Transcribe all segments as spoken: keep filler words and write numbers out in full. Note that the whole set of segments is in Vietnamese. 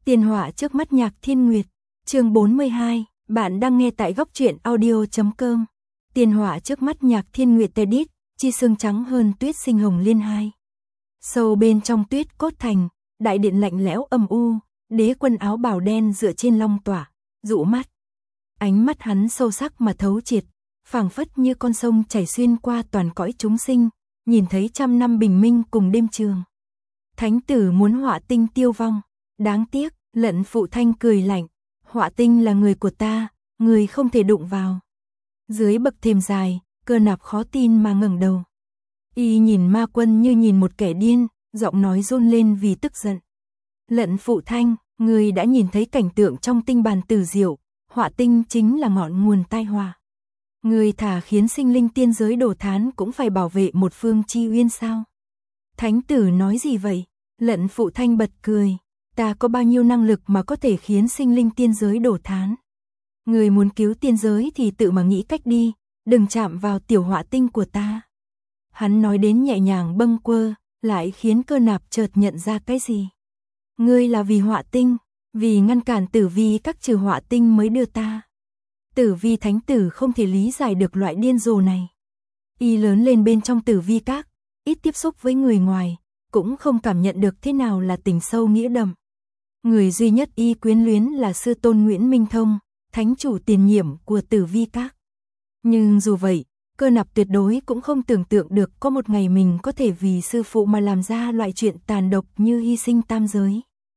Tiền họa trước mắt Nhạc Thiên Nguyệt, chương bốn mươi hai, bạn đang nghe tại góc truyện audio chấm com. Tiền họa trước mắt Nhạc Thiên Nguyệt Tedit, chi sương trắng hơn tuyết sinh hồng liên hai. Sâu bên trong tuyết cốt thành, đại điện lạnh lẽo âm u, đế quân áo bào đen dựa trên long tỏa, dụ mắt. Ánh mắt hắn sâu sắc mà thấu triệt, phảng phất như con sông chảy xuyên qua toàn cõi chúng sinh, nhìn thấy trăm năm bình minh cùng đêm trường. Thánh tử muốn Họa Tinh tiêu vong, đáng tiếc, Lận Phụ Thanh cười lạnh, Họa Tinh là người của ta, người không thể đụng vào. Dưới bậc thềm dài, Cơ Nạp khó tin mà ngẩng đầu. Y nhìn Ma Quân như nhìn một kẻ điên, giọng nói run lên vì tức giận. Lận Phụ Thanh, người đã nhìn thấy cảnh tượng trong tinh bàn tử diệu, Họa Tinh chính là ngọn nguồn tai họa. Người thả khiến sinh linh tiên giới đổ thán cũng phải bảo vệ một phương chi uyên sao? Thánh tử nói gì vậy? Lận Phụ Thanh bật cười. Ta có bao nhiêu năng lực mà có thể khiến sinh linh tiên giới đổ thán? Người muốn cứu tiên giới thì tự mà nghĩ cách đi, đừng chạm vào tiểu Họa Tinh của ta. Hắn nói đến nhẹ nhàng bâng quơ, lại khiến Cơ Nạp chợt nhận ra cái gì. Ngươi là vì Họa Tinh, vì ngăn cản Tử Vi các trừ Họa Tinh mới đưa ta. Tử Vi thánh tử không thể lý giải được loại điên rồ này. Y lớn lên bên trong Tử Vi các, ít tiếp xúc với người ngoài, cũng không cảm nhận được thế nào là tình sâu nghĩa đậm. Người duy nhất y quyến luyến là sư tôn Nguyễn Minh Thông, thánh chủ tiền nhiệm của Tử Vi các. Nhưng dù vậy, Cơ Nạp tuyệt đối cũng không tưởng tượng được có một ngày mình có thể vì sư phụ mà làm ra loại chuyện tàn độc như hy sinh tam giới.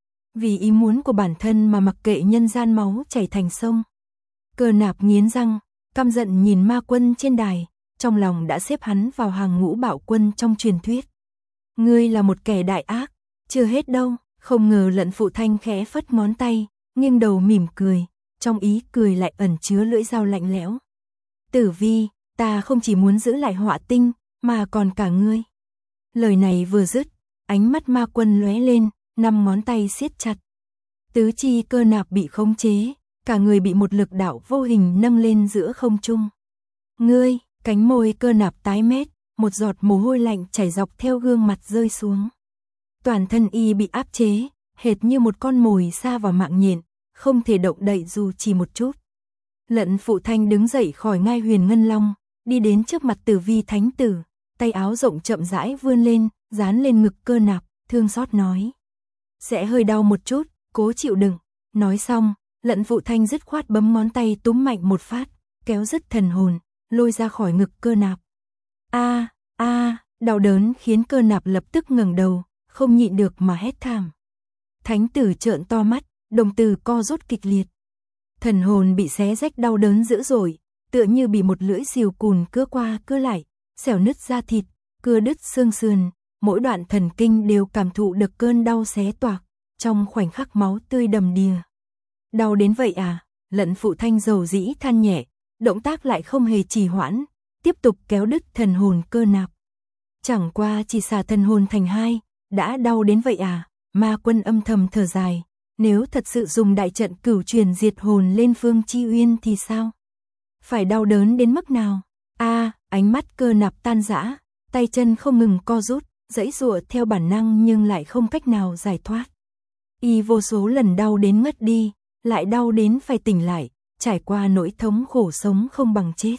Vì ý muốn của bản thân mà mặc kệ nhân gian máu chảy thành sông. Cơ Nạp nghiến răng, căm giận nhìn Ma Quân trên đài, trong lòng đã xếp hắn vào hàng ngũ bạo quân trong truyền thuyết. Ngươi là một kẻ đại ác, chưa hết đâu. Không ngờ Lận Phụ Thanh khẽ phất ngón tay, nghiêng đầu mỉm cười, trong ý cười lại ẩn chứa lưỡi dao lạnh lẽo. Tử Vi, ta không chỉ muốn giữ lại Họa Tinh, mà còn cả ngươi. Lời này vừa dứt, ánh mắt Ma Quân lóe lên, năm ngón tay siết chặt. Tứ chi Cơ Nạp bị khống chế, cả người bị một lực đạo vô hình nâng lên giữa không trung. Ngươi, cánh môi Cơ Nạp tái mét, một giọt mồ hôi lạnh chảy dọc theo gương mặt rơi xuống. Toàn thân y bị áp chế, hệt như một con mồi sa vào mạng nhện, không thể động đậy dù chỉ một chút. Lận Phụ Thanh đứng dậy khỏi ngai Huyền Ngân Long, đi đến trước mặt Tử Vi thánh tử, tay áo rộng chậm rãi vươn lên, dán lên ngực Cơ Nạp, thương xót nói: sẽ hơi đau một chút, cố chịu đựng. Nói xong, Lận Phụ Thanh dứt khoát bấm ngón tay túm mạnh một phát, kéo dứt thần hồn, lôi ra khỏi ngực Cơ Nạp. A, a, đau đớn khiến Cơ Nạp lập tức ngẩng đầu, không nhịn được mà hét thảm. Thánh tử trợn to mắt, đồng tử co rút kịch liệt. Thần hồn bị xé rách đau đớn dữ dội, tựa như bị một lưỡi rìu cùn cưa qua cưa lại, xẻo nứt da thịt, cưa đứt xương sườn, mỗi đoạn thần kinh đều cảm thụ được cơn đau xé toạc, trong khoảnh khắc máu tươi đầm đìa. Đau đến vậy à? Lận Phụ Thanh dầu dĩ than nhẹ, động tác lại không hề trì hoãn, tiếp tục kéo đứt thần hồn Cơ Nạp. Chẳng qua chỉ xả thần hồn thành hai, đã đau đến vậy à? Ma Quân âm thầm thở dài, nếu thật sự dùng đại trận cửu truyền diệt hồn lên phương chi uyên thì sao? Phải đau đớn đến mức nào? A, à, ánh mắt Cơ Nạp tan rã, tay chân không ngừng co rút, giãy giụa theo bản năng nhưng lại không cách nào giải thoát. Y vô số lần đau đến ngất đi, lại đau đến phải tỉnh lại, trải qua nỗi thống khổ sống không bằng chết.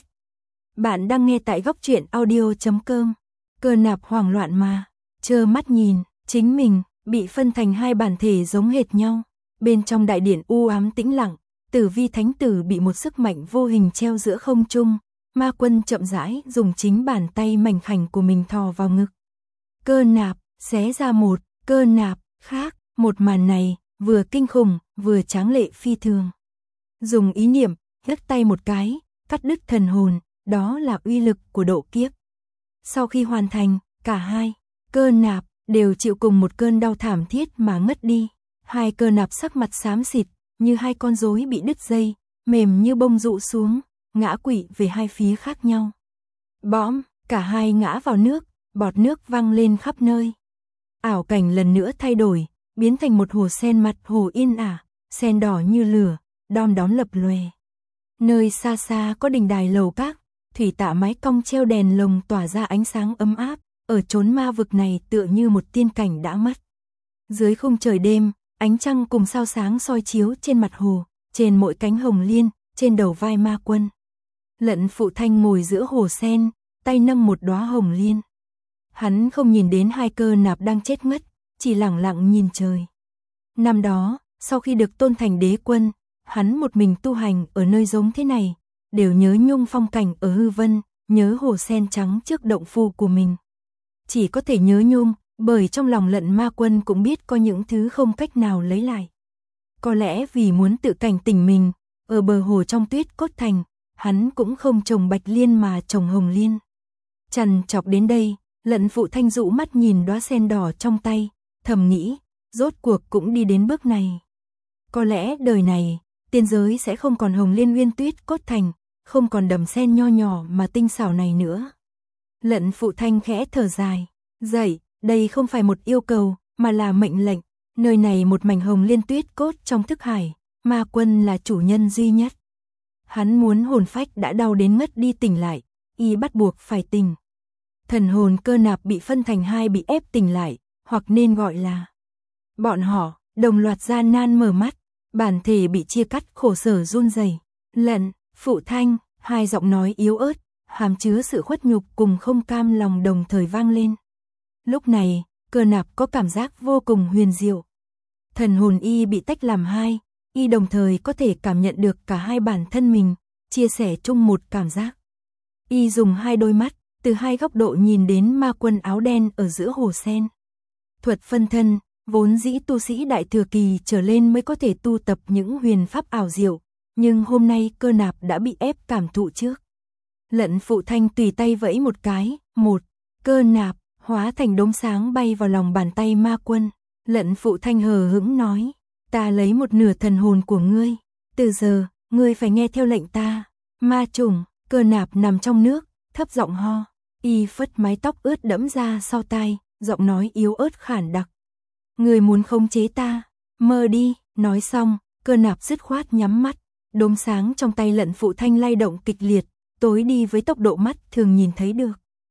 Bạn đang nghe tại góc truyện audio chấm com. Cơ Nạp hoảng loạn mà, trơ mắt nhìn, chính mình, bị phân thành hai bản thể giống hệt nhau. Bên trong đại điện u ám tĩnh lặng, Tử Vi thánh tử bị một sức mạnh vô hình treo giữa không trung. Ma Quân chậm rãi dùng chính bàn tay mảnh khảnh của mình thò vào ngực. Cơ Nạp, xé ra một, Cơ Nạp, khác, một màn này, vừa kinh khủng, vừa tráng lệ phi thường. Dùng ý niệm, nhấc tay một cái, cắt đứt thần hồn, đó là uy lực của độ kiếp. Sau khi hoàn thành, cả hai, Cơ Nạp, đều chịu cùng một cơn đau thảm thiết mà ngất đi. Hai Cơ Nạp sắc mặt xám xịt, như hai con rối bị đứt dây, mềm như bông rụ xuống, ngã quỵ về hai phía khác nhau. Bõm, cả hai ngã vào nước, bọt nước văng lên khắp nơi. Ảo cảnh lần nữa thay đổi, biến thành một hồ sen mặt hồ yên ả, sen đỏ như lửa, đom đóm lập lòe. Nơi xa xa có đình đài lầu các, thủy tạ mái cong treo đèn lồng tỏa ra ánh sáng ấm áp, ở chốn ma vực này tựa như một tiên cảnh đã mất. Dưới khung trời đêm, ánh trăng cùng sao sáng soi chiếu trên mặt hồ, trên mỗi cánh hồng liên, trên đầu vai ma quân. Lận Phụ Thanh ngồi giữa hồ sen, tay nâng một đóa hồng liên. Hắn không nhìn đến hai Cơ Nạp đang chết ngất, chỉ lặng lặng nhìn trời. Năm đó, sau khi được tôn thành đế quân, hắn một mình tu hành ở nơi giống thế này, đều nhớ nhung phong cảnh ở hư vân, nhớ hồ sen trắng trước động phu của mình. Chỉ có thể nhớ nhung, bởi trong lòng Lận Ma Quân cũng biết có những thứ không cách nào lấy lại. Có lẽ vì muốn tự cảnh tỉnh mình, ở bờ hồ trong tuyết cốt thành, hắn cũng không trồng bạch liên mà trồng hồng liên. Trằn trọc đến đây, Lận Phụ Thanh dụ mắt nhìn đóa sen đỏ trong tay, thầm nghĩ, rốt cuộc cũng đi đến bước này. Có lẽ đời này, tiên giới sẽ không còn hồng liên nguyên tuyết cốt thành, không còn đầm sen nho nhỏ mà tinh xảo này nữa. Lận Phụ Thanh khẽ thở dài, dậy, đây không phải một yêu cầu, mà là mệnh lệnh. Nơi này một mảnh hồng liên tuyết cốt trong thức hải, Ma Quân là chủ nhân duy nhất. Hắn muốn hồn phách đã đau đến ngất đi tỉnh lại, y bắt buộc phải tỉnh. Thần hồn Cơ Nạp bị phân thành hai bị ép tỉnh lại, hoặc nên gọi là bọn họ đồng loạt gian nan mở mắt, bản thể bị chia cắt khổ sở run rẩy. Lận Phụ Thanh, hai giọng nói yếu ớt, hàm chứa sự khuất nhục cùng không cam lòng đồng thời vang lên. Lúc này, Cơ Nạp có cảm giác vô cùng huyền diệu. Thần hồn y bị tách làm hai, y đồng thời có thể cảm nhận được cả hai bản thân mình, chia sẻ chung một cảm giác. Y dùng hai đôi mắt, từ hai góc độ nhìn đến Ma Quân áo đen ở giữa hồ sen. Thuật phân thân, vốn dĩ tu sĩ đại thừa kỳ trở lên mới có thể tu tập những huyền pháp ảo diệu, nhưng hôm nay Cơ Nạp đã bị ép cảm thụ trước. Lận Phụ Thanh tùy tay vẫy một cái, một, Cơ Nạp hóa thành đốm sáng bay vào lòng bàn tay Ma Quân. Lận Phụ Thanh hờ hững nói, ta lấy một nửa thần hồn của ngươi, từ giờ, ngươi phải nghe theo lệnh ta. Ma trùng, Cơ Nạp nằm trong nước, thấp giọng ho, y phất mái tóc ướt đẫm ra sau tai, giọng nói yếu ớt khản đặc. Ngươi muốn khống chế ta, mơ đi. Nói xong, Cơ Nạp dứt khoát nhắm mắt, đốm sáng trong tay Lận Phụ Thanh lay động kịch liệt, tối đi với tốc độ mắt thường nhìn thấy được.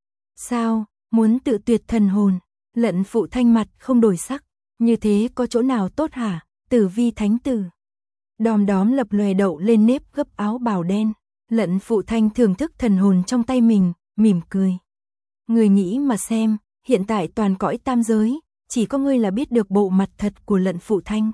Sao, muốn tự tuyệt thần hồn? Lận Phụ Thanh mặt không đổi sắc, như thế có chỗ nào tốt hả? Tử Vi thánh tử. Đom đóm lập lòe đậu lên nếp gấp áo bào đen. Lận Phụ Thanh thưởng thức thần hồn trong tay mình, mỉm cười. Người nghĩ mà xem, hiện tại toàn cõi tam giới, chỉ có ngươi là biết được bộ mặt thật của Lận Phụ Thanh.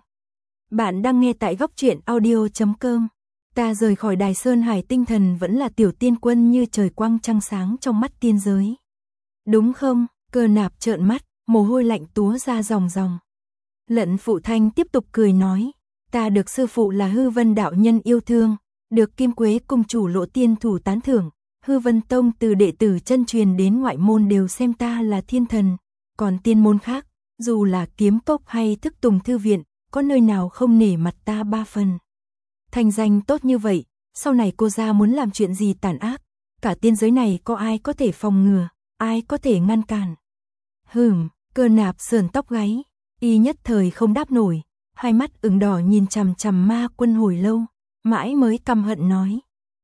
Bạn đang nghe tại góc truyện audio chấm com. Ta rời khỏi Đài Sơn Hải tinh thần vẫn là tiểu tiên quân như trời quang trăng sáng trong mắt tiên giới. Đúng không? Cơ Nạp trợn mắt, mồ hôi lạnh túa ra ròng ròng. Lận Phụ Thanh tiếp tục cười nói, ta được sư phụ là Hư Vân đạo nhân yêu thương, được Kim Quế cung chủ Lộ Tiên thủ tán thưởng, Hư Vân tông từ đệ tử chân truyền đến ngoại môn đều xem ta là thiên thần, còn tiên môn khác, dù là Kiếm Cốc hay Thức Tùng thư viện, có nơi nào không nể mặt ta ba phần. Thành danh tốt như vậy, sau này cô ra muốn làm chuyện gì tàn ác, cả tiên giới này có ai có thể phòng ngừa, ai có thể ngăn cản. Hừm, Cơ Nạp sườn tóc gáy, y nhất thời không đáp nổi, hai mắt ửng đỏ nhìn chằm chằm Ma Quân hồi lâu, mãi mới căm hận nói.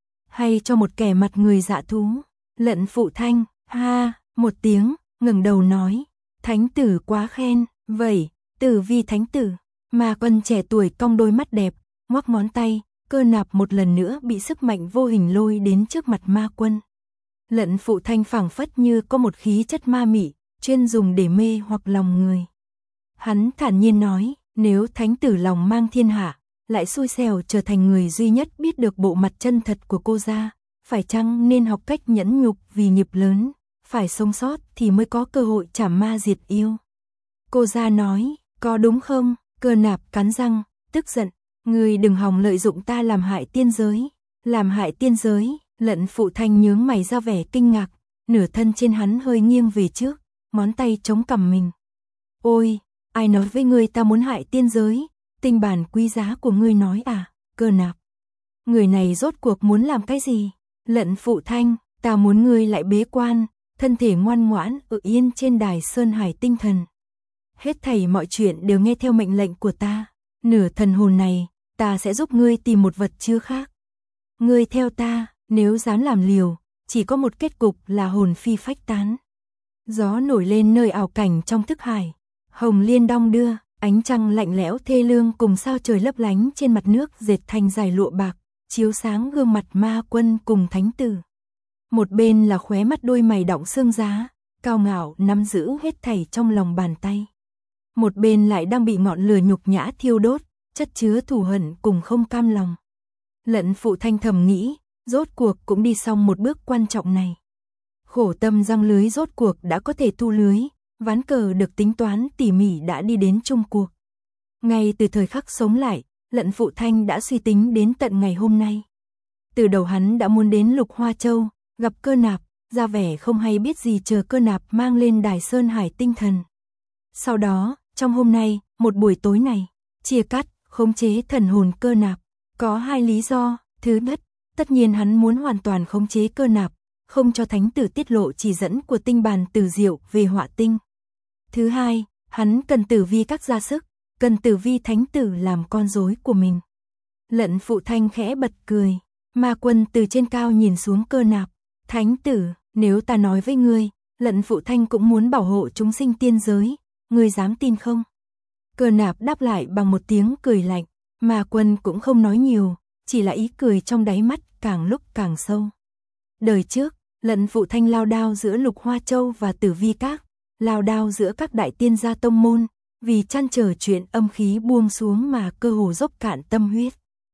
Hay cho một kẻ mặt người dạ thú. Lận Phụ Thanh, ha, một tiếng, ngẩng đầu nói, thánh tử quá khen, vậy, Tử Vi thánh tử. Ma Quân trẻ tuổi cong đôi mắt đẹp, ngoắc ngón tay, Cơ Nạp một lần nữa bị sức mạnh vô hình lôi đến trước mặt Ma Quân. Lận Phụ Thanh phảng phất như có một khí chất ma mị, chuyên dùng để mê hoặc lòng người. Hắn thản nhiên nói, nếu thánh tử lòng mang thiên hạ, lại xui xẻo trở thành người duy nhất biết được bộ mặt chân thật của cô ra, phải chăng nên học cách nhẫn nhục vì nghiệp lớn, phải sống sót thì mới có cơ hội trảm ma diệt yêu. Cô ra nói, có đúng không? Cơ Nạp cắn răng, tức giận, ngươi đừng hòng lợi dụng ta làm hại tiên giới. Làm hại tiên giới? Lận Phụ Thanh nhướng mày ra vẻ kinh ngạc, nửa thân trên hắn hơi nghiêng về trước, ngón tay chống cằm mình. Ôi, ai nói với ngươi ta muốn hại tiên giới? Tinh bản quý giá của ngươi nói à? Cơ Nạp, người này rốt cuộc muốn làm cái gì? Lận Phụ Thanh, ta muốn ngươi lại bế quan, thân thể ngoan ngoãn ở yên trên Đài Sơn Hải tinh thần. Hết thảy mọi chuyện đều nghe theo mệnh lệnh của ta. Nửa thần hồn này, ta sẽ giúp ngươi tìm một vật chứa khác. Ngươi theo ta, nếu dám làm liều, chỉ có một kết cục là hồn phi phách tán. Gió nổi lên nơi ảo cảnh trong thức hải, hồng liên đong đưa, Ánh trăng lạnh lẽo thê lương cùng sao trời lấp lánh trên mặt nước dệt thành dải lụa bạc, chiếu sáng gương mặt Ma Quân cùng thánh tử. Một bên là khóe mắt đôi mày đọng sương giá, cao ngạo nắm giữ hết thảy trong lòng bàn tay. Một bên lại đang bị ngọn lửa nhục nhã thiêu đốt, chất chứa thù hận cùng không cam lòng. Lận Phụ Thanh thầm nghĩ, rốt cuộc cũng đi xong một bước quan trọng này. Khổ tâm răng lưới rốt cuộc đã có thể thu lưới, ván cờ được tính toán tỉ mỉ đã đi đến chung cuộc. Ngay từ thời khắc sống lại, Lận Phụ Thanh đã suy tính đến tận ngày hôm nay. Từ đầu hắn đã muốn đến Lục Hoa Châu, gặp Cơ Nạp, ra vẻ không hay biết gì chờ Cơ Nạp mang lên đài Sơn Hải tinh thần. Sau đó, trong hôm nay, một buổi tối này, chia cắt, khống chế thần hồn Cơ Nạp. Có hai lý do, thứ nhất, tất nhiên hắn muốn hoàn toàn khống chế Cơ Nạp, không cho thánh tử tiết lộ chỉ dẫn của tinh bàn Tử Diệu về Họa Tinh. Thứ hai, hắn cần Tử Vi các ra sức, cần Tử Vi thánh tử làm con rối của mình. Lận Phụ Thanh khẽ bật cười, Ma Quân từ trên cao nhìn xuống Cơ Nạp, thánh tử, nếu ta nói với ngươi, Lận Phụ Thanh cũng muốn bảo hộ chúng sinh tiên giới, ngươi dám tin không? Cơ Nạp đáp lại bằng một tiếng cười lạnh, Ma Quân cũng không nói nhiều, chỉ là ý cười trong đáy mắt càng lúc càng sâu. Đời trước, Lận Phụ Thanh lao đao giữa Lục Hoa Châu và Tử Vi Các, lao đao giữa các đại tiên gia tông môn, vì chăn trở chuyện âm khí buông xuống mà cơ hồ dốc cạn tâm huyết.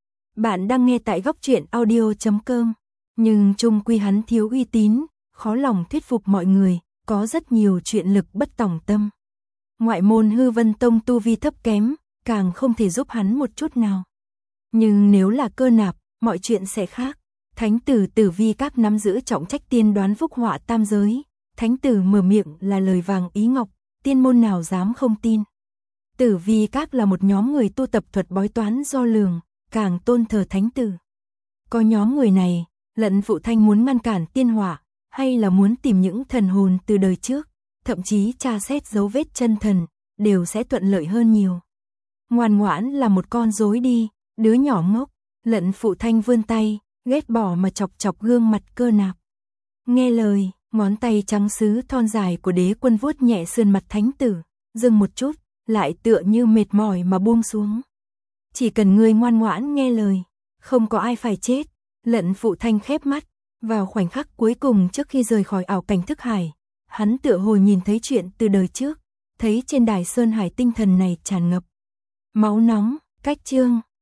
Bạn đang nghe tại góc truyện audio chấm com, nhưng chung quy hắn thiếu uy tín, khó lòng thuyết phục mọi người, có rất nhiều chuyện lực bất tòng tâm. Ngoại môn Hư Vân Tông tu vi thấp kém, càng không thể giúp hắn một chút nào. Nhưng nếu là Cơ Nạp, mọi chuyện sẽ khác. Thánh tử Tử Vi Các nắm giữ trọng trách tiên đoán phúc họa tam giới, thánh tử mở miệng là lời vàng ý ngọc, tiên môn nào dám không tin. Tử Vi Các là một nhóm người tu tập thuật bói toán do lường, càng tôn thờ thánh tử. Có nhóm người này, Lận Phụ Thanh muốn ngăn cản tiên họa, hay là muốn tìm những thần hồn từ đời trước, thậm chí tra xét dấu vết chân thần, đều sẽ thuận lợi hơn nhiều. Ngoan ngoãn là một con rối đi, đứa nhỏ ngốc. Lận Phụ Thanh vươn tay, ghét bỏ mà chọc chọc gương mặt Cơ Nạp. Nghe lời, ngón tay trắng sứ thon dài của Đế Quân vuốt nhẹ sườn mặt thánh tử, dừng một chút, lại tựa như mệt mỏi mà buông xuống. Chỉ cần ngươi ngoan ngoãn nghe lời, không có ai phải chết. Lận Phụ Thanh khép mắt, vào khoảnh khắc cuối cùng trước khi rời khỏi ảo cảnh thức hải, hắn tựa hồ nhìn thấy chuyện từ đời trước, thấy trên đài Sơn Hải tinh thần này tràn ngập máu nóng. Cách chương